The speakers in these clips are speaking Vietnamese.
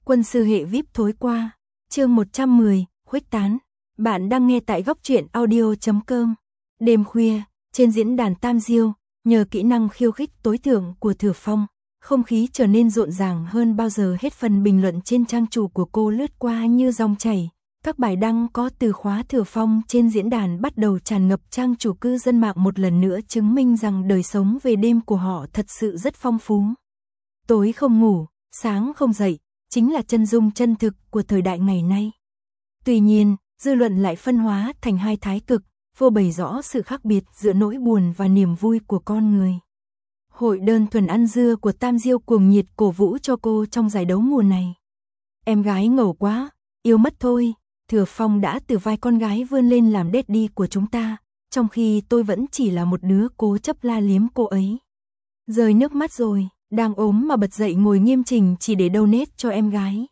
Quân sư hệ VIP thối qua. Chương 110, khuếch tán. Bạn đang nghe tại góc truyện audio.com. Đêm khuya, trên diễn đàn Tam Diêu, nhờ kỹ năng khiêu khích tối thượng của Thừa Phong, không khí trở nên rộn ràng hơn bao giờ hết. Phần bình luận trên trang chủ của cô lướt qua như dòng chảy. Các bài đăng có từ khóa Thừa Phong trên diễn đàn bắt đầu tràn ngập trang chủ. Cư dân mạng một lần nữa chứng minh rằng đời sống về đêm của họ thật sự rất phong phú. Tối không ngủ, sáng không dậy, chính là chân dung chân thực của thời đại ngày nay. Tuy nhiên, dư luận lại phân hóa thành hai thái cực, vô bày rõ sự khác biệt giữa nỗi buồn và niềm vui của con người. Hội đơn thuần ăn dưa của Tam Diêu cuồng nhiệt cổ vũ cho cô trong giải đấu mùa này. Em gái ngầu quá, yêu mất thôi. Thừa Phong đã từ vai con gái vươn lên làm daddy của chúng ta, trong khi tôi vẫn chỉ là một đứa cố chấp la liếm cô ấy. Rơi nước mắt rồi, đang ốm mà bật dậy ngồi nghiêm chỉnh chỉ để donate cho em gái.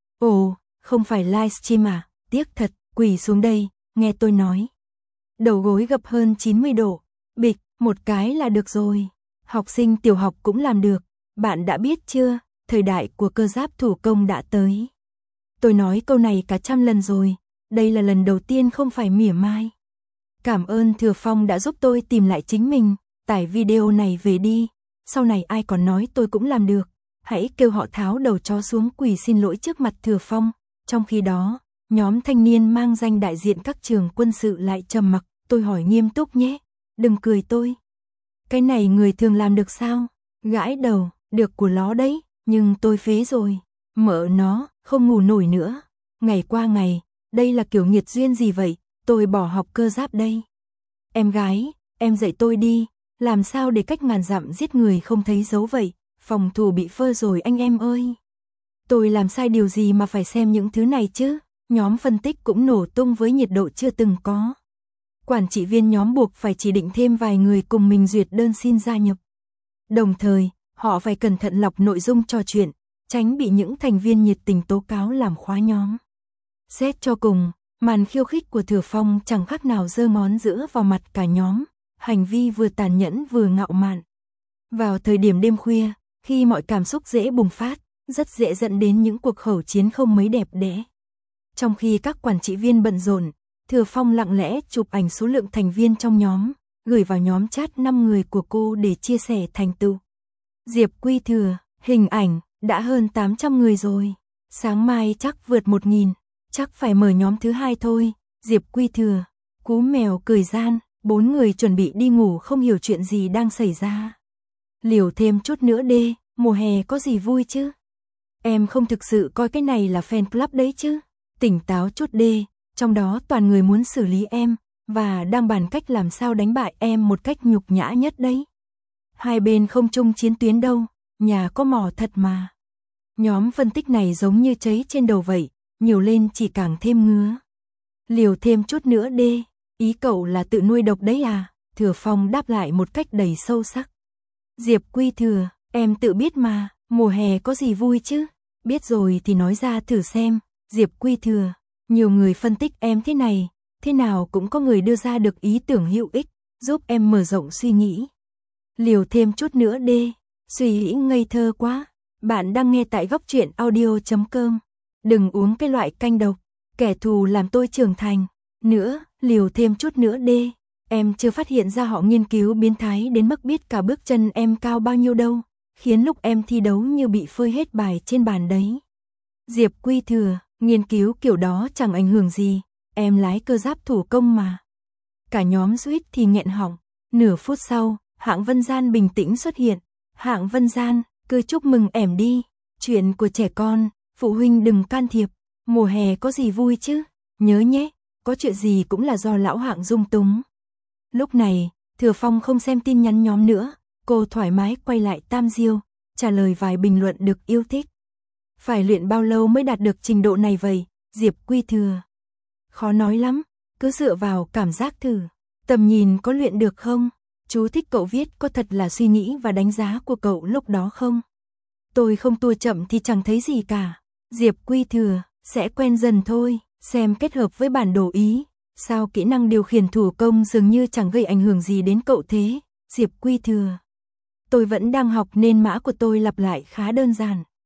Ồ, không phải livestream à, tiếc thật, quỳ xuống đây, nghe tôi nói. Đầu gối gập hơn 90 độ, bịch, một cái là được rồi. Học sinh tiểu học cũng làm được, bạn đã biết chưa, thời đại của cơ giáp thủ công đã tới. Tôi nói câu này cả trăm lần rồi, đây là lần đầu tiên không phải mỉa mai. Cảm ơn Thừa Phong đã giúp tôi tìm lại chính mình, tải video này về đi, sau này ai còn nói tôi cũng làm được, hãy kêu họ tháo đầu chó xuống quỳ xin lỗi trước mặt Thừa Phong. Trong khi đó, nhóm thanh niên mang danh đại diện các trường quân sự lại trầm mặc. Tôi hỏi nghiêm túc nhé, đừng cười tôi. Cái này người thường làm được sao? Gãi đầu, được của nó đấy, nhưng tôi phế rồi. Mợ nó, không ngủ nổi nữa. Ngày qua ngày, đây là kiểu nghiệt duyên gì vậy? Tôi bỏ học cơ giáp đây. Em gái, em dạy tôi đi, làm sao để cách ngàn dặm giết người không thấy dấu vậy? Phòng thủ bị phơ rồi anh em ơi. Tôi làm sai điều gì mà phải xem những thứ này chứ? Nhóm phân tích cũng nổ tung với nhiệt độ chưa từng có. Quản trị viên nhóm buộc phải chỉ định thêm vài người cùng mình duyệt đơn xin gia nhập. Đồng thời, họ phải cẩn thận lọc nội dung trò chuyện, tránh bị những thành viên nhiệt tình tố cáo làm khóa nhóm. Xét cho cùng, màn khiêu khích của Thừa Phong chẳng khác nào giơ ngón giữa vào mặt cả nhóm, hành vi vừa tàn nhẫn vừa ngạo mạn. Vào thời điểm đêm khuya, khi mọi cảm xúc dễ bùng phát, rất dễ dẫn đến những cuộc khẩu chiến không mấy đẹp đẽ. Trong khi các quản trị viên bận rộn, Thừa Phong lặng lẽ chụp ảnh số lượng thành viên trong nhóm, gửi vào nhóm chat 5 người của cô để chia sẻ thành tựu. Diệp Quy Thừa, hình ảnh, đã hơn 800 người rồi. Sáng mai chắc vượt 1000, chắc phải mở nhóm thứ 2 thôi. Diệp Quy Thừa, cú mèo cười gian, 4 người chuẩn bị đi ngủ không hiểu chuyện gì đang xảy ra. Liều thêm chút nữa đê, mùa hè có gì vui chứ? Em không thực sự coi cái này là fan club đấy chứ? Tỉnh táo chút đê, trong đó toàn người muốn xử lý em, và đang bàn cách làm sao đánh bại em một cách nhục nhã nhất đấy. Hai bên không chung chiến tuyến đâu, nhà có mỏ thật mà. Nhóm phân tích này giống như cháy trên đầu vậy, nhiều lên chỉ càng thêm ngứa. Liều thêm chút nữa đê, ý cậu là tự nuôi độc đấy à? Thừa Phong đáp lại một cách đầy sâu sắc. Diệp Quy Thừa, em tự biết mà, mùa hè có gì vui chứ? Biết rồi thì nói ra thử xem. Diệp Quy Thừa, nhiều người phân tích em thế này, thế nào cũng có người đưa ra được ý tưởng hữu ích, giúp em mở rộng suy nghĩ. Liều thêm chút nữa đê, suy nghĩ ngây thơ quá. Bạn đang nghe tại góc truyện audio.com. Đừng uống cái loại canh độc, kẻ thù làm tôi trưởng thành. Nữa, liều thêm chút nữa đê, em chưa phát hiện ra họ nghiên cứu biến thái đến mức biết cả bước chân em cao bao nhiêu đâu, khiến lúc em thi đấu như bị phơi hết bài trên bàn đấy. Diệp Quy Thừa, nghiên cứu kiểu đó chẳng ảnh hưởng gì, em lái cơ giáp thủ công mà. Cả nhóm suýt thì nghẹn họng. Nửa phút sau, Hạng Vân Gian bình tĩnh xuất hiện. Hạng Vân Gian, cứ chúc mừng em đi, chuyện của trẻ con, phụ huynh đừng can thiệp, mùa hè có gì vui chứ, nhớ nhé, có chuyện gì cũng là do lão Hạng dung túng. Lúc này, Thừa Phong không xem tin nhắn nhóm nữa, cô thoải mái quay lại Tam Diêu, trả lời vài bình luận được yêu thích. Phải luyện bao lâu mới đạt được trình độ này vậy, Diệp Quy Thừa? Khó nói lắm, cứ dựa vào cảm giác thử. Tầm nhìn có luyện được không? Chú thích cậu viết có thật là suy nghĩ và đánh giá của cậu lúc đó không? Tôi không tua chậm thì chẳng thấy gì cả. Diệp Quy Thừa, sẽ quen dần thôi, xem kết hợp với bản đồ ý. Sao kỹ năng điều khiển thủ công dường như chẳng gây ảnh hưởng gì đến cậu thế, Diệp Quy Thừa? Tôi vẫn đang học nên mã của tôi lặp lại khá đơn giản.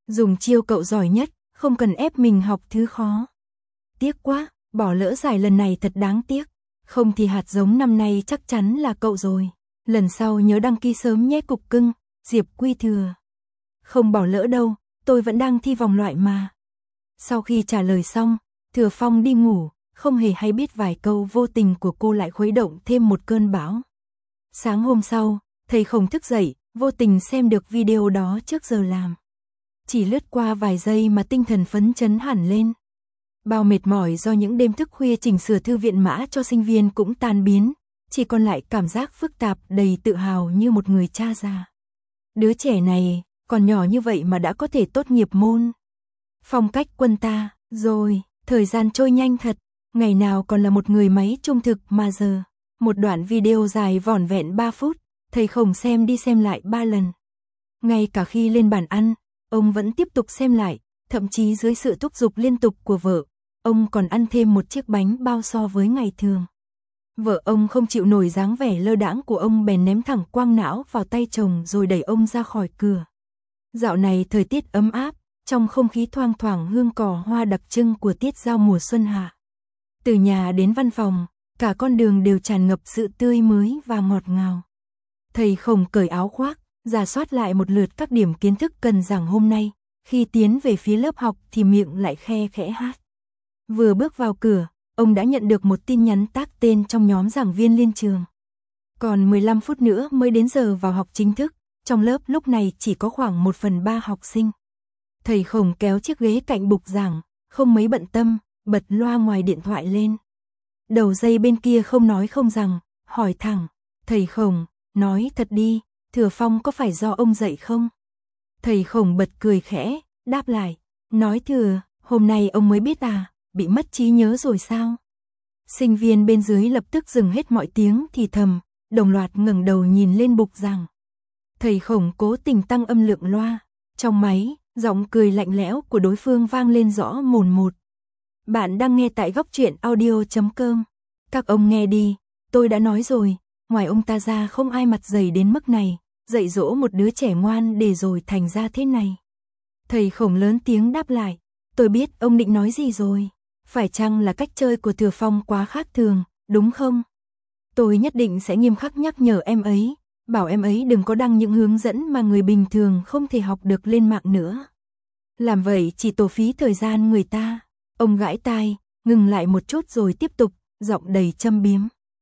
Dùng chiêu cậu giỏi nhất, không cần ép mình học thứ khó. Tiếc quá, bỏ lỡ giải lần này thật đáng tiếc. Không thì hạt giống năm nay chắc chắn là cậu rồi. Lần sau nhớ đăng ký sớm nhé cục cưng, Diệp Quy Thừa. Không bỏ lỡ đâu, tôi vẫn đang thi vòng loại mà. Sau khi trả lời xong, Thừa Phong đi ngủ, không hề hay biết vài câu vô tình của cô lại khuấy động thêm một cơn bão. Sáng hôm sau, thầy Khổng thức dậy, vô tình xem được video đó trước giờ làm. Chỉ lướt qua vài giây mà tinh thần phấn chấn hẳn lên. Bao mệt mỏi do những đêm thức khuya chỉnh sửa thư viện mã cho sinh viên cũng tan biến, chỉ còn lại cảm giác phức tạp đầy tự hào như một người cha già. Đứa trẻ này, còn nhỏ như vậy mà đã có thể tốt nghiệp môn. Phong cách quân ta, rồi, thời gian trôi nhanh thật, ngày nào còn là một người máy trung thực mà giờ. Một đoạn video dài vỏn vẹn 3 phút, thầy Khổng xem đi xem lại 3 lần. Ngay cả khi lên bàn ăn, ông vẫn tiếp tục xem lại, thậm chí dưới sự thúc giục liên tục của vợ, ông còn ăn thêm một chiếc bánh bao so với ngày thường. Vợ ông không chịu nổi dáng vẻ lơ đãng của ông bèn ném thẳng quang não vào tay chồng rồi đẩy ông ra khỏi cửa. Dạo này thời tiết ấm áp, trong không khí thoang thoảng hương cỏ hoa đặc trưng của tiết giao mùa xuân hạ. Từ nhà đến văn phòng, cả con đường đều tràn ngập sự tươi mới và ngọt ngào. Thầy Khổng cởi áo khoác, rà soát lại một lượt các điểm kiến thức cần giảng hôm nay, khi tiến về phía lớp học thì miệng lại khe khẽ hát. Vừa bước vào cửa, ông đã nhận được một tin nhắn tag tên trong nhóm giảng viên liên trường. Còn 15 phút nữa mới đến giờ vào học chính thức, trong lớp lúc này chỉ có khoảng 1/3 học sinh. Thầy Khổng kéo chiếc ghế cạnh bục giảng, không mấy bận tâm, bật loa ngoài điện thoại lên. Đầu dây bên kia không nói không rằng, hỏi thẳng, thầy Khổng, nói thật đi, Thừa Phong có phải do ông dạy không? Thầy Khổng bật cười khẽ, đáp lại, nói Thừa, hôm nay ông mới biết à, bị mất trí nhớ rồi sao? Sinh viên bên dưới lập tức dừng hết mọi tiếng thì thầm, đồng loạt ngẩng đầu nhìn lên bục giảng. Thầy Khổng cố tình tăng âm lượng loa, trong máy, giọng cười lạnh lẽo của đối phương vang lên rõ mồn một. Bạn đang nghe tại góc truyện audio.com. Các ông nghe đi, tôi đã nói rồi, ngoài ông ta ra không ai mặt dày đến mức này, dạy dỗ một đứa trẻ ngoan để rồi thành ra thế này. Thầy Khổng lớn tiếng đáp lại, tôi biết ông định nói gì rồi, phải chăng là cách chơi của Thừa Phong quá khác thường, đúng không? Tôi nhất định sẽ nghiêm khắc nhắc nhở em ấy, bảo em ấy đừng có đăng những hướng dẫn mà người bình thường không thể học được lên mạng nữa. Làm vậy chỉ tổ phí thời gian người ta. Ông gãi tai, ngừng lại một chút rồi tiếp tục, giọng đầy châm biếm.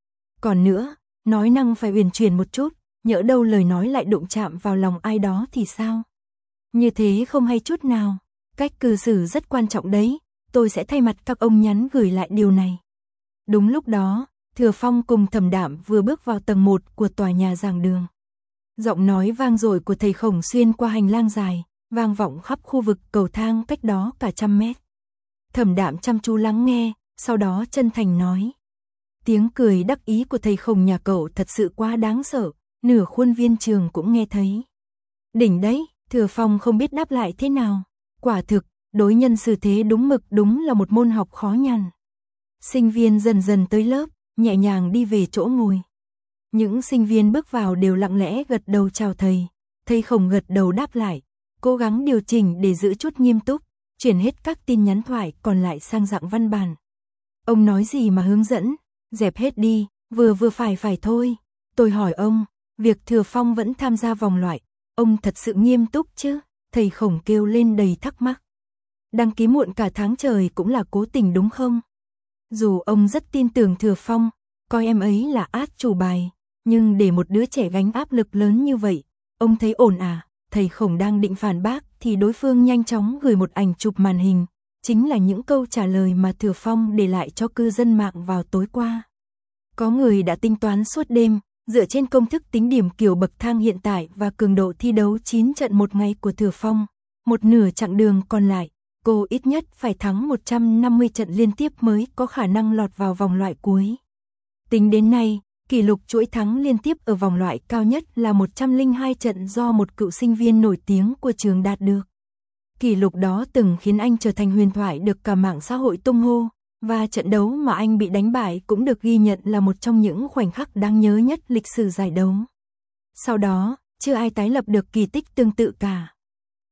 Còn nữa, nói năng phải uyển chuyển một chút, nhỡ đâu lời nói lại đụng chạm vào lòng ai đó thì sao? Như thế không hay chút nào, cách cư xử rất quan trọng đấy, tôi sẽ thay mặt các ông nhắn gửi lại điều này. Đúng lúc đó, Thừa Phong cùng Thẩm Đạm vừa bước vào tầng 1 của tòa nhà giảng đường. Giọng nói vang dội của thầy Khổng xuyên qua hành lang dài, vang vọng khắp khu vực cầu thang cách đó cả 100 mét. Thẩm Đạm chăm chú lắng nghe, sau đó chân thành nói. Tiếng cười đắc ý của thầy Khổng nhà cậu thật sự quá đáng sợ, nửa khuôn viên trường cũng nghe thấy. Đỉnh đấy, Thừa Phong không biết đáp lại thế nào. Quả thực, đối nhân xử thế đúng mực đúng là một môn học khó nhằn. Sinh viên dần dần tới lớp, nhẹ nhàng đi về chỗ ngồi. Những sinh viên bước vào đều lặng lẽ gật đầu chào thầy. Thầy Khổng gật đầu đáp lại, cố gắng điều chỉnh để giữ chút nghiêm túc, chuyển hết các tin nhắn thoại còn lại sang dạng văn bản. Ông nói gì mà hướng dẫn, dẹp hết đi, vừa phải thôi. Tôi hỏi ông, việc Thừa Phong vẫn tham gia vòng loại, ông thật sự nghiêm túc chứ? Thầy Khổng kêu lên đầy thắc mắc. Đăng ký muộn cả tháng trời cũng là cố tình đúng không? Dù ông rất tin tưởng Thừa Phong, coi em ấy là át chủ bài, nhưng để một đứa trẻ gánh áp lực lớn như vậy, ông thấy ổn à? Thầy Khổng đang định phản bác thì đối phương nhanh chóng gửi một ảnh chụp màn hình, chính là những câu trả lời mà Thừa Phong để lại cho cư dân mạng vào tối qua. Có người đã tính toán suốt đêm, dựa trên công thức tính điểm kiểu bậc thang hiện tại và cường độ thi đấu 9 trận một ngày của Thừa Phong, một nửa chặng đường còn lại, cô ít nhất phải thắng 150 trận liên tiếp mới có khả năng lọt vào vòng loại cuối. Tính đến nay, kỷ lục chuỗi thắng liên tiếp ở vòng loại cao nhất là 102 trận do một cựu sinh viên nổi tiếng của trường đạt được. Kỷ lục đó từng khiến anh trở thành huyền thoại được cả mạng xã hội tung hô, và trận đấu mà anh bị đánh bại cũng được ghi nhận là một trong những khoảnh khắc đáng nhớ nhất lịch sử giải đấu. Sau đó, chưa ai tái lập được kỳ tích tương tự cả.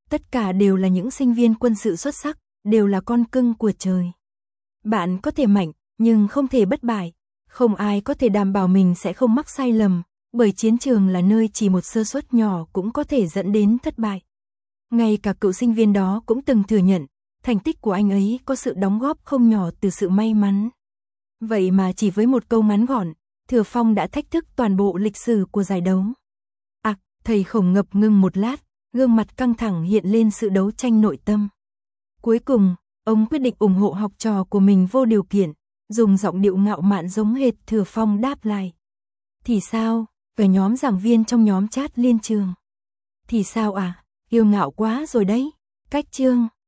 Tất cả đều là những sinh viên quân sự xuất sắc, đều là con cưng của trời. Bạn có thể mạnh, nhưng không thể bất bại. Không ai có thể đảm bảo mình sẽ không mắc sai lầm, bởi chiến trường là nơi chỉ một sơ suất nhỏ cũng có thể dẫn đến thất bại. Ngay cả cựu sinh viên đó cũng từng thừa nhận, thành tích của anh ấy có sự đóng góp không nhỏ từ sự may mắn. Vậy mà chỉ với một câu ngắn gọn, Thừa Phong đã thách thức toàn bộ lịch sử của giải đấu. Thầy Khổng ngập ngừng một lát, gương mặt căng thẳng hiện lên sự đấu tranh nội tâm. Cuối cùng, ông quyết định ủng hộ học trò của mình vô điều kiện, dùng giọng điệu ngạo mạn giống hệt Thừa Phong đáp lại. Thì sao, về nhóm giảng viên trong nhóm chat liên trường. Thì sao à, yêu ngạo quá rồi đấy, cách chương.